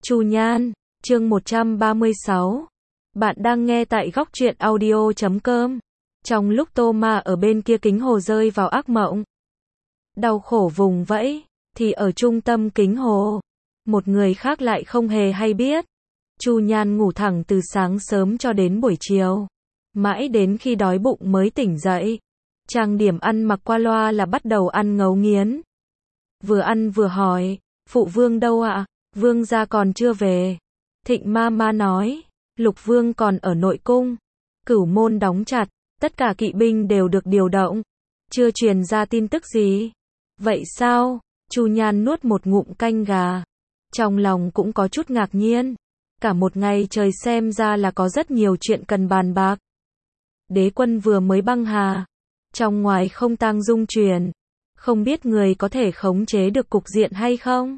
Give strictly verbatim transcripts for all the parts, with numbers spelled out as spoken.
Chu Nhan, chương một trăm ba mươi sáu. Bạn đang nghe tại góc truyện audio chấm com. Trong lúc Tô Ma ở bên kia kính hồ rơi vào ác mộng, đau khổ vùng vẫy, thì ở trung tâm kính hồ, một người khác lại không hề hay biết. Chu Nhan ngủ thẳng từ sáng sớm cho đến buổi chiều, mãi đến khi đói bụng mới tỉnh dậy. Trang điểm ăn mặc qua loa là bắt đầu ăn ngấu nghiến. Vừa ăn vừa hỏi, phụ vương đâu ạ? Vương gia còn chưa về. Thịnh ma ma nói, Lục vương còn ở nội cung. Cửu môn đóng chặt, tất cả kỵ binh đều được điều động. Chưa truyền ra tin tức gì. Vậy sao? Chu Nhan nuốt một ngụm canh gà. Trong lòng cũng có chút ngạc nhiên. Cả một ngày trời xem ra là có rất nhiều chuyện cần bàn bạc. Đế quân vừa mới băng hà. Trong ngoài không tang dung truyền. Không biết người có thể khống chế được cục diện hay không?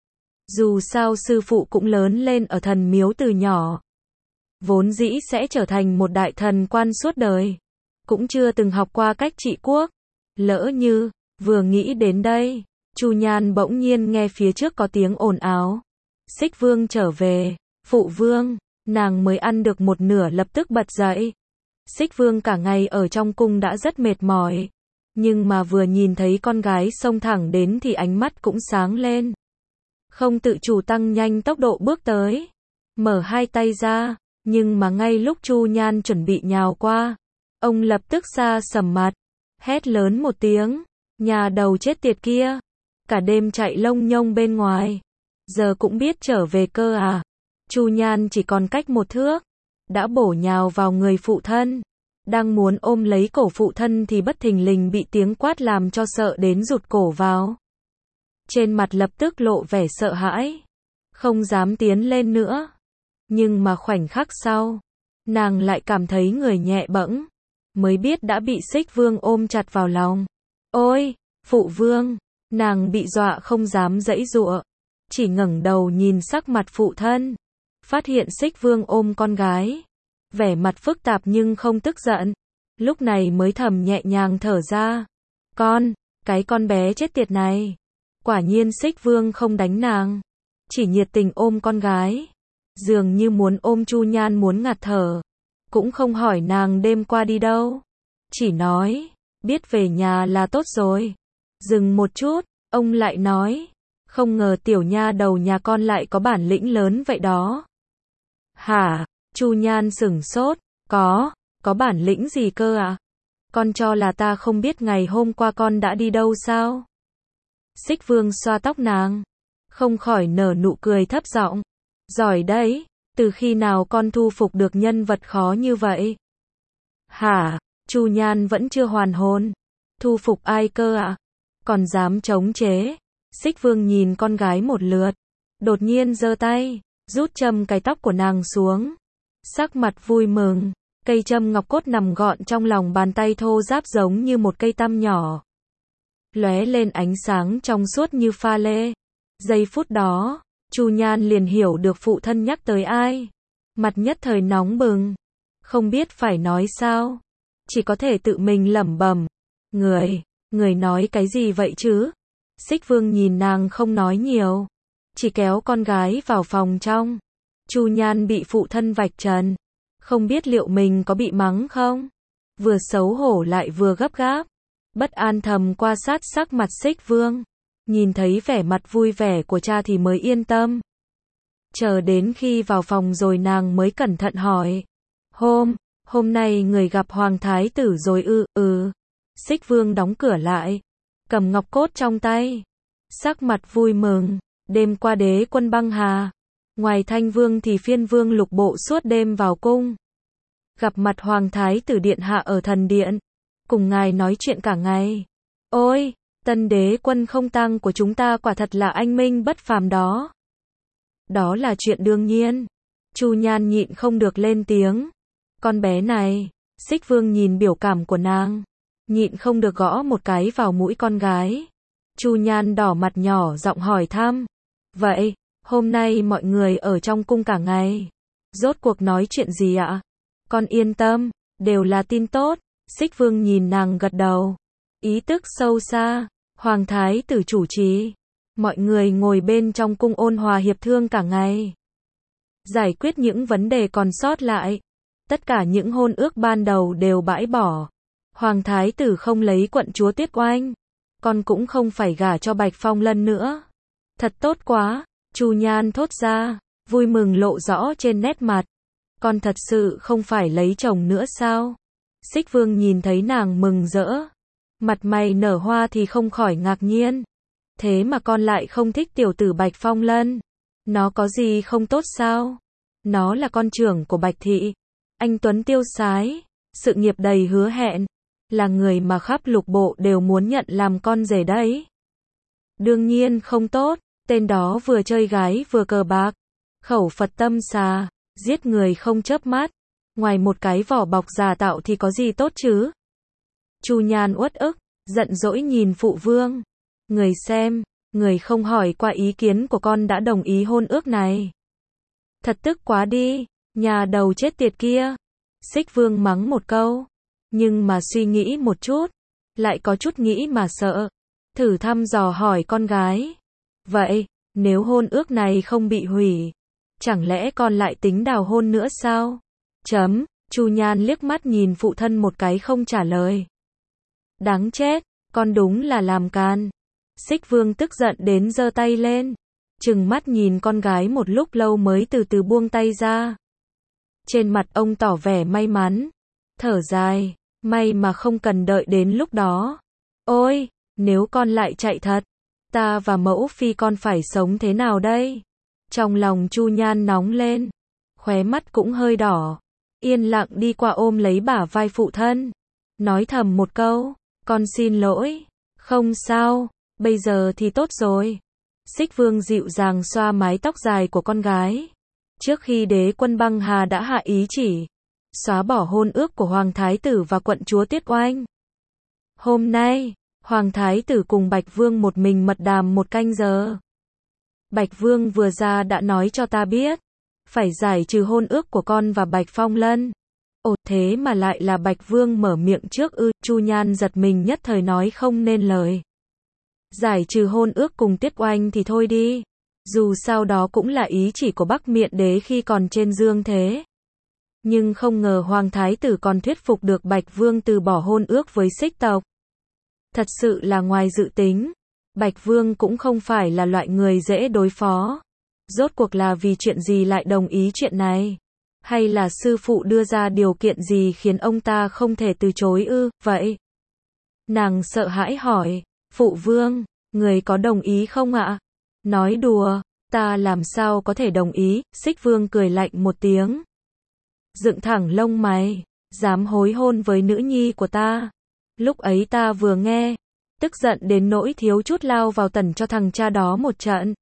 Dù sao sư phụ cũng lớn lên ở thần miếu từ nhỏ. Vốn dĩ sẽ trở thành một đại thần quan suốt đời. Cũng chưa từng học qua cách trị quốc. Lỡ như, vừa nghĩ đến đây, Chu Nhan bỗng nhiên nghe phía trước có tiếng ồn ào. Xích vương trở về, phụ vương, nàng mới ăn được một nửa lập tức bật dậy. Xích vương cả ngày ở trong cung đã rất mệt mỏi. Nhưng mà vừa nhìn thấy con gái xông thẳng đến thì ánh mắt cũng sáng lên. Không tự chủ tăng nhanh tốc độ bước tới. Mở hai tay ra, nhưng mà ngay lúc Chu Nhan chuẩn bị nhào qua, ông lập tức xa sầm mặt, hét lớn một tiếng, nhà đầu chết tiệt kia, cả đêm chạy lông nhông bên ngoài, giờ cũng biết trở về cơ à? Chu Nhan chỉ còn cách một thước, đã bổ nhào vào người phụ thân, đang muốn ôm lấy cổ phụ thân thì bất thình lình bị tiếng quát làm cho sợ đến rụt cổ vào. Trên mặt lập tức lộ vẻ sợ hãi, không dám tiến lên nữa. Nhưng mà khoảnh khắc sau, nàng lại cảm thấy người nhẹ bẫng, mới biết đã bị Xích vương ôm chặt vào lòng. Ôi, phụ vương, nàng bị dọa không dám giãy giụa, chỉ ngẩng đầu nhìn sắc mặt phụ thân, phát hiện Xích vương ôm con gái, vẻ mặt phức tạp nhưng không tức giận, lúc này mới thầm nhẹ nhàng thở ra. Con, cái con bé chết tiệt này. Quả nhiên Xích vương không đánh nàng, chỉ nhiệt tình ôm con gái, dường như muốn ôm Chu Nhan muốn ngạt thở, cũng không hỏi nàng đêm qua đi đâu, chỉ nói, biết về nhà là tốt rồi. Dừng một chút, ông lại nói, không ngờ tiểu nha đầu nhà con lại có bản lĩnh lớn vậy đó. Hả? Chu Nhan sửng sốt, có, có bản lĩnh gì cơ ạ? À? Con cho là ta không biết ngày hôm qua con đã đi đâu sao? Xích vương xoa tóc nàng, không khỏi nở nụ cười thấp giọng. Giỏi đấy, từ khi nào con thu phục được nhân vật khó như vậy? Hả? Chu Nhan vẫn chưa hoàn hồn. Thu phục ai cơ ạ? À? Còn dám chống chế? Xích vương nhìn con gái một lượt, đột nhiên giơ tay, rút châm cái tóc của nàng xuống. Sắc mặt vui mừng, cây châm ngọc cốt nằm gọn trong lòng bàn tay thô ráp giống như một cây tăm nhỏ. Lóe lên ánh sáng trong suốt như pha lê. Giây phút đó, Chu Nhan liền hiểu được phụ thân nhắc tới ai. Mặt nhất thời nóng bừng, không biết phải nói sao, chỉ có thể tự mình lẩm bẩm. Người, người nói cái gì vậy chứ? Xích vương nhìn nàng không nói nhiều, chỉ kéo con gái vào phòng trong. Chu Nhan bị phụ thân vạch trần, không biết liệu mình có bị mắng không? Vừa xấu hổ lại vừa gấp gáp, bất an thầm quan sát sắc mặt Xích vương, nhìn thấy vẻ mặt vui vẻ của cha thì mới yên tâm. Chờ đến khi vào phòng rồi nàng mới cẩn thận hỏi, hôm, hôm nay người gặp hoàng thái tử rồi ư? Ừ. Xích vương đóng cửa lại, cầm ngọc cốt trong tay, sắc mặt vui mừng. Đêm qua đế quân băng hà, ngoài Thanh vương thì Phiên vương lục bộ suốt đêm vào cung, gặp mặt hoàng thái tử điện hạ ở thần điện, cùng ngài nói chuyện cả ngày. Ôi, tân đế quân không tang của chúng ta quả thật là anh minh bất phàm đó. Đó là chuyện đương nhiên. Chu Nhan nhịn không được lên tiếng. Con bé này. Xích vương nhìn biểu cảm của nàng, nhịn không được gõ một cái vào mũi con gái. Chu Nhan đỏ mặt nhỏ giọng hỏi thăm. Vậy, hôm nay mọi người ở trong cung cả ngày, rốt cuộc nói chuyện gì ạ? Con yên tâm, đều là tin tốt. Xích vương nhìn nàng gật đầu, ý tức sâu xa. Hoàng thái tử chủ trì, Mọi người ngồi bên trong cung ôn hòa hiệp thương cả ngày, giải quyết những vấn đề còn sót lại. Tất cả những hôn ước ban đầu đều bãi bỏ. Hoàng thái tử không lấy quận chúa Tuyết Oanh, con cũng không phải gả cho Bạch Phong Lân nữa. Thật tốt quá, Chu Nhan thốt ra, vui mừng lộ rõ trên nét mặt. Con thật sự không phải lấy chồng nữa sao? Xích Vương nhìn thấy nàng mừng rỡ, mặt mày nở hoa thì không khỏi ngạc nhiên. Thế mà con lại không thích tiểu tử Bạch Phong Lân? Nó có gì không tốt sao? Nó là con trưởng của Bạch Thị, anh tuấn tiêu sái, sự nghiệp đầy hứa hẹn, là người mà khắp lục bộ đều muốn nhận làm con rể đấy. Đương nhiên không tốt, tên đó vừa chơi gái vừa cờ bạc, khẩu Phật tâm xà, giết người không chớp mắt, ngoài một cái vỏ bọc giả tạo thì có gì tốt chứ? Chu Nhan uất ức, giận dỗi nhìn phụ vương. Người xem, người không hỏi qua ý kiến của con đã đồng ý hôn ước này. Thật tức quá đi, nhà đầu chết tiệt kia. Xích Vương mắng một câu, nhưng mà suy nghĩ một chút, lại có chút nghĩ mà sợ. Thử thăm dò hỏi con gái. Vậy, nếu hôn ước này không bị hủy, chẳng lẽ con lại tính đào hôn nữa sao? Chấm, Chu Nhan liếc mắt nhìn phụ thân một cái không trả lời. Đáng chết, con đúng là làm can. Xích Vương tức giận đến giơ tay lên, trừng mắt nhìn con gái một lúc lâu mới từ từ buông tay ra. Trên mặt ông tỏ vẻ may mắn, thở dài, may mà không cần đợi đến lúc đó. Ôi, nếu con lại chạy thật, ta và mẫu phi con phải sống thế nào đây? Trong lòng Chu Nhan nóng lên, khóe mắt cũng hơi đỏ, yên lặng đi qua ôm lấy bả vai phụ thân, nói thầm một câu, con xin lỗi. Không sao, bây giờ thì tốt rồi. Xích Vương dịu dàng xoa mái tóc dài của con gái. Trước khi đế quân băng hà đã hạ ý chỉ xóa bỏ hôn ước của Hoàng Thái tử và quận chúa Tuyết Oanh. Hôm nay, Hoàng Thái tử cùng Bạch Vương một mình mật đàm một canh giờ. Bạch Vương vừa ra đã nói cho ta biết, phải giải trừ hôn ước của con và Bạch Phong Lân. Ồ, thế mà lại là Bạch Vương mở miệng trước ư? Chu Nhan giật mình nhất thời nói không nên lời. Giải trừ hôn ước cùng Tuyết Oanh thì thôi đi, dù sao đó cũng là ý chỉ của Bắc Miện Đế khi còn trên dương thế. Nhưng không ngờ Hoàng Thái tử còn thuyết phục được Bạch Vương từ bỏ hôn ước với Xích tộc. Thật sự là ngoài dự tính. Bạch Vương cũng không phải là loại người dễ đối phó. Rốt cuộc là vì chuyện gì lại đồng ý chuyện này? Hay là sư phụ đưa ra điều kiện gì khiến ông ta không thể từ chối ư? Vậy? Nàng sợ hãi hỏi, phụ vương, người có đồng ý không ạ? Nói đùa, ta làm sao có thể đồng ý? Xích Vương cười lạnh một tiếng, dựng thẳng lông mày, dám hối hôn với nữ nhi của ta. Lúc ấy ta vừa nghe, tức giận đến nỗi thiếu chút lao vào tẩn cho thằng cha đó một trận.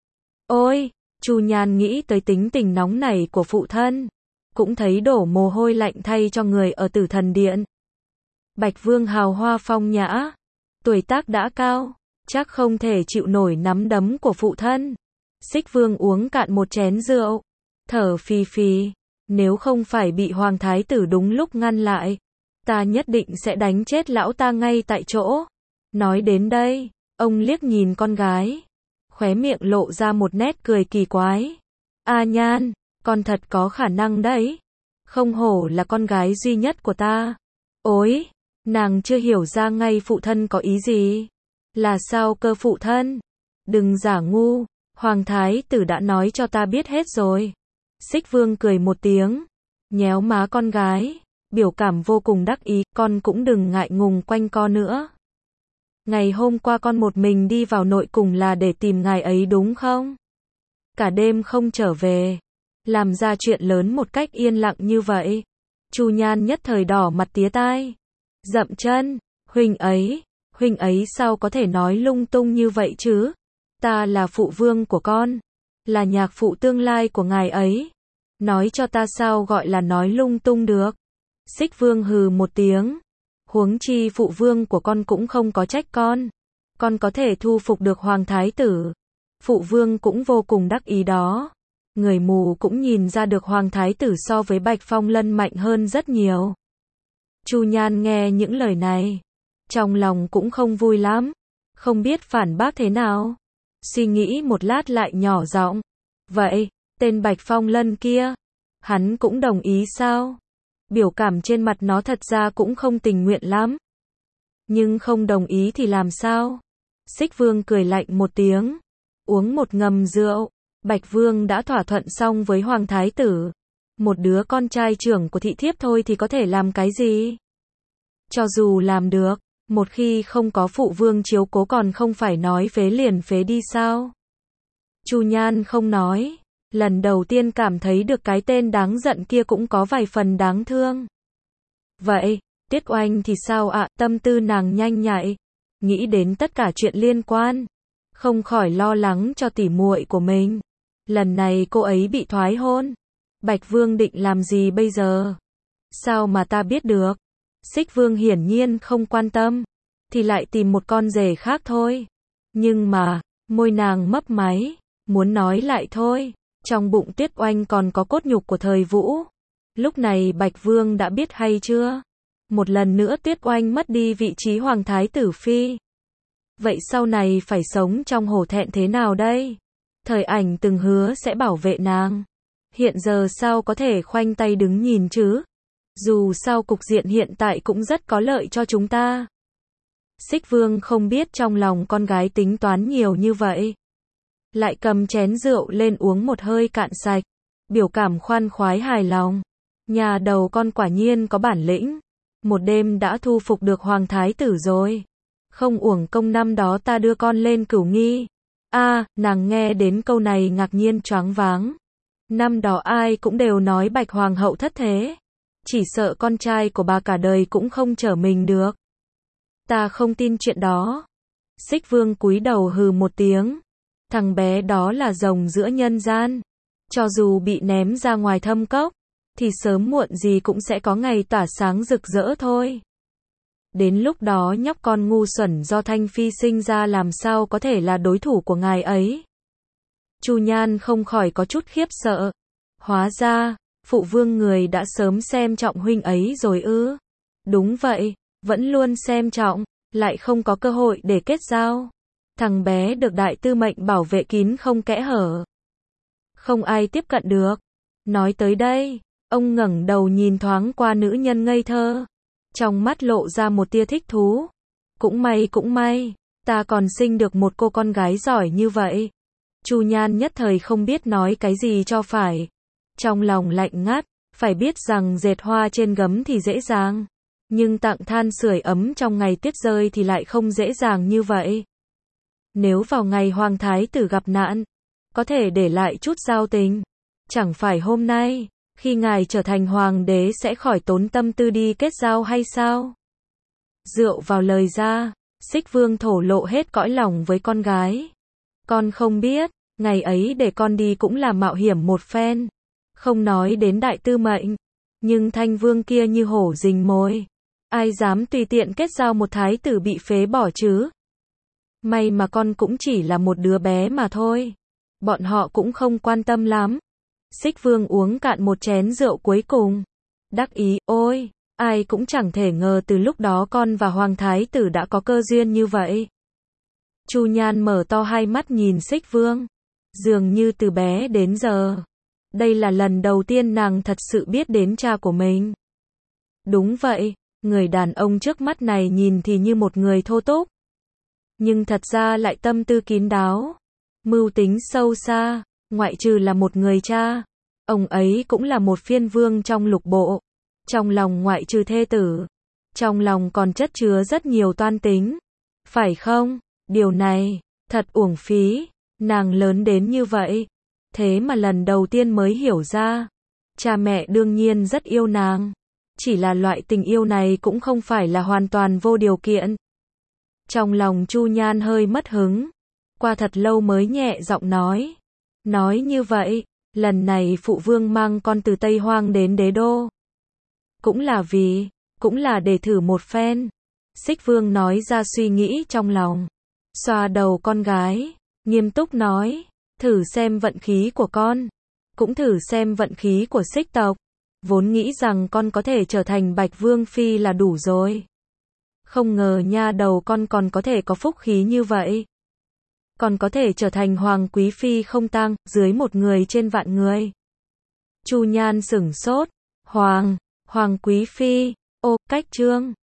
Ôi, Chu Nhan nghĩ tới tính tình nóng nảy của phụ thân, cũng thấy đổ mồ hôi lạnh thay cho người ở Tử Thần Điện. Bạch Vương hào hoa phong nhã, tuổi tác đã cao, chắc không thể chịu nổi nắm đấm của phụ thân. Xích Vương uống cạn một chén rượu, thở phì phì, nếu không phải bị Hoàng Thái tử đúng lúc ngăn lại, ta nhất định sẽ đánh chết lão ta ngay tại chỗ. Nói đến đây, ông liếc nhìn con gái, khóe miệng lộ ra một nét cười kỳ quái. A Nhan, con thật có khả năng đấy, không hổ là con gái duy nhất của ta. Ôi, nàng chưa hiểu ra ngay phụ thân có ý gì. Là sao cơ phụ thân? Đừng giả ngu, Hoàng Thái tử đã nói cho ta biết hết rồi. Xích Vương cười một tiếng, nhéo má con gái, biểu cảm vô cùng đắc ý, con cũng đừng ngại ngùng quanh co nữa. Ngày hôm qua con một mình đi vào nội cung là để tìm ngài ấy đúng không? Cả đêm không trở về, làm ra chuyện lớn một cách yên lặng như vậy. Chu Nhan nhất thời đỏ mặt tía tai, dậm chân, huynh ấy, huynh ấy sao có thể nói lung tung như vậy chứ? Ta là phụ vương của con, là nhạc phụ tương lai của ngài ấy. Nói cho ta sao gọi là nói lung tung được? Xích Vương hừ một tiếng. Huống chi phụ vương của con cũng không có trách con. Con có thể thu phục được Hoàng Thái tử. Phụ vương cũng vô cùng đắc ý đó. Người mù cũng nhìn ra được Hoàng Thái tử so với Bạch Phong Lân mạnh hơn rất nhiều. Chu Nhan nghe những lời này, trong lòng cũng không vui lắm, không biết phản bác thế nào. suy nghĩ một lát lại nhỏ giọng. Vậy, tên Bạch Phong Lân kia, hắn cũng đồng ý sao? Biểu cảm trên mặt nó thật ra cũng không tình nguyện lắm. Nhưng không đồng ý thì làm sao? Xích Vương cười lạnh một tiếng, uống một ngầm rượu. Bạch Vương đã thỏa thuận xong với Hoàng Thái Tử. Một đứa con trai trưởng của thị thiếp thôi thì có thể làm cái gì? Cho dù làm được, một khi không có phụ vương chiếu cố còn không phải nói phế liền phế đi sao? Chu Nhan không nói, lần đầu tiên cảm thấy được cái tên đáng giận kia cũng có vài phần đáng thương. Vậy, Tiết Oanh thì sao ạ? Tâm tư nàng nhanh nhạy, nghĩ đến tất cả chuyện liên quan, không khỏi lo lắng cho tỉ muội của mình. Lần này cô ấy bị thoái hôn, Bạch Vương định làm gì bây giờ? Sao mà ta biết được? Xích Vương hiển nhiên không quan tâm, thì lại tìm một con rể khác thôi. Nhưng mà, môi nàng mấp máy, muốn nói lại thôi, trong bụng Tuyết Oanh còn có cốt nhục của thời Vũ. Lúc này Bạch Vương đã biết hay chưa? Một lần nữa Tuyết Oanh mất đi vị trí Hoàng Thái Tử Phi. Vậy sau này phải sống trong hổ thẹn thế nào đây? Thời Ảnh từng hứa sẽ bảo vệ nàng. Hiện giờ sao có thể khoanh tay đứng nhìn chứ? Dù sao cục diện hiện tại cũng rất có lợi cho chúng ta. Xích Vương không biết trong lòng con gái tính toán nhiều như vậy. Lại cầm chén rượu lên uống một hơi cạn sạch. Biểu cảm khoan khoái hài lòng. Nhà đầu con quả nhiên có bản lĩnh. Một đêm đã thu phục được Hoàng Thái Tử rồi. Không uổng công năm đó ta đưa con lên Cửu Nghi. A, à, nàng nghe đến câu này ngạc nhiên choáng váng. Năm đó ai cũng đều nói Bạch Hoàng hậu thất thế. Chỉ sợ con trai của bà cả đời cũng không trở mình được. Ta không tin chuyện đó. Xích Vương cúi đầu hừ một tiếng. Thằng bé đó là rồng giữa nhân gian. Cho dù bị ném ra ngoài thâm cốc, thì sớm muộn gì cũng sẽ có ngày tỏa sáng rực rỡ thôi. Đến lúc đó nhóc con ngu xuẩn do Thanh Phi sinh ra làm sao có thể là đối thủ của ngài ấy. Chu Nhan không khỏi có chút khiếp sợ. Hóa ra, phụ vương người đã sớm xem trọng huynh ấy rồi ư? Đúng vậy, vẫn luôn xem trọng, lại không có cơ hội để kết giao. Thằng bé được đại tư mệnh bảo vệ kín không kẽ hở. Không ai tiếp cận được. Nói tới đây, ông ngẩng đầu nhìn thoáng qua nữ nhân ngây thơ. Trong mắt lộ ra một tia thích thú. Cũng may cũng may, ta còn sinh được một cô con gái giỏi như vậy. Chu Nhan nhất thời không biết nói cái gì cho phải. Trong lòng lạnh ngắt, phải biết rằng dệt hoa trên gấm thì dễ dàng. Nhưng tặng than sưởi ấm trong ngày tuyết rơi thì lại không dễ dàng như vậy. Nếu vào ngày Hoàng Thái Tử gặp nạn, có thể để lại chút giao tình. Chẳng phải hôm nay, khi ngài trở thành hoàng đế sẽ khỏi tốn tâm tư đi kết giao hay sao? Rượu vào lời ra, Xích Vương thổ lộ hết cõi lòng với con gái. Con không biết, ngày ấy để con đi cũng là mạo hiểm một phen. Không nói đến đại tư mệnh, nhưng Thanh Vương kia như hổ rình mồi. Ai dám tùy tiện kết giao một thái tử bị phế bỏ chứ? May mà con cũng chỉ là một đứa bé mà thôi. Bọn họ cũng không quan tâm lắm. Xích Vương uống cạn một chén rượu cuối cùng. Đắc ý, ôi, ai cũng chẳng thể ngờ từ lúc đó con và Hoàng Thái Tử đã có cơ duyên như vậy. Chu Nhan mở to hai mắt nhìn Xích Vương. Dường như từ bé đến giờ, đây là lần đầu tiên nàng thật sự biết đến cha của mình. Đúng vậy, người đàn ông trước mắt này nhìn thì như một người thô tục. Nhưng thật ra lại tâm tư kín đáo, mưu tính sâu xa, ngoại trừ là một người cha. Ông ấy cũng là một phiên vương trong lục bộ. Trong lòng ngoại trừ thê tử, trong lòng còn chất chứa rất nhiều toan tính. Phải không? Điều này, thật uổng phí. Nàng lớn đến như vậy, thế mà lần đầu tiên mới hiểu ra. Cha mẹ đương nhiên rất yêu nàng. Chỉ là loại tình yêu này cũng không phải là hoàn toàn vô điều kiện. Trong lòng Chu Nhan hơi mất hứng. Qua thật lâu mới nhẹ giọng nói. Nói như vậy, lần này phụ vương mang con từ Tây Hoang đến đế đô. Cũng là vì, cũng là để thử một phen. Xích Vương nói ra suy nghĩ trong lòng. Xoa đầu con gái, nghiêm túc nói. Thử xem vận khí của con. Cũng thử xem vận khí của Xích tộc. Vốn nghĩ rằng con có thể trở thành Bạch Vương Phi là đủ rồi. Không ngờ nha đầu con còn có thể có phúc khí như vậy. còn có thể trở thành hoàng quý phi không tang, dưới một người trên vạn người. Chu Nhan sửng sốt, hoàng, hoàng quý phi, ô, cách trương.